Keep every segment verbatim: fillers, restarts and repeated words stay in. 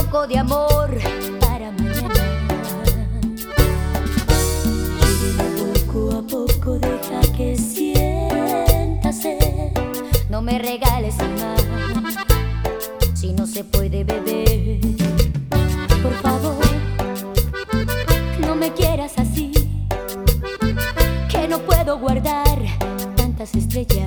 poco de amor para mañana. Quiero poco a poco, deja que sienta sed. No me regales más, si no se puede beber. Por favor, no me quieras así, que no puedo guardar tantas estrellas.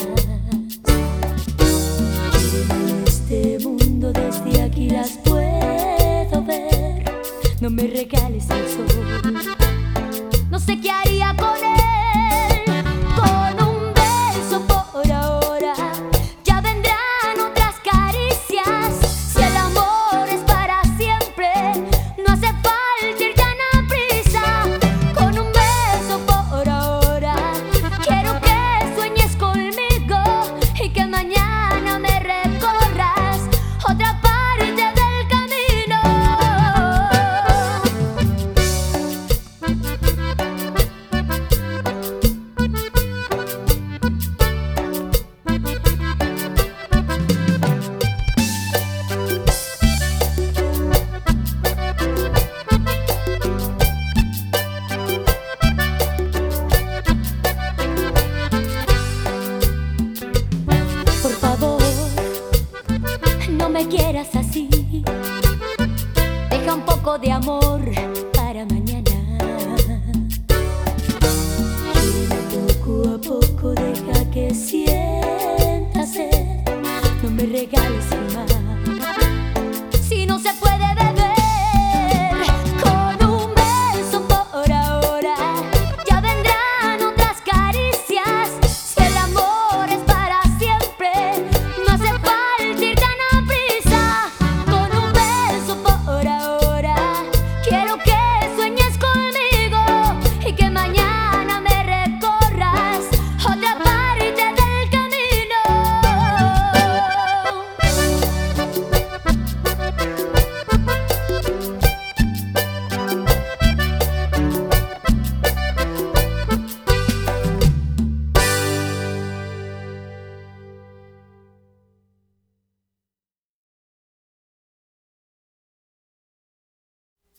En este mundo desde aquí las puedo ver. No me regales el sol, no sé qué haría con él. Con un beso por ahora, ya vendrán otras caricias. Si el amor es para siempre, no hace falta ir tan aprisa. Con un beso por ahora, quiero que sueñes conmigo y que mañana me recorras otra parte del camino. Por favor, no me quieras así, deja un poco de amor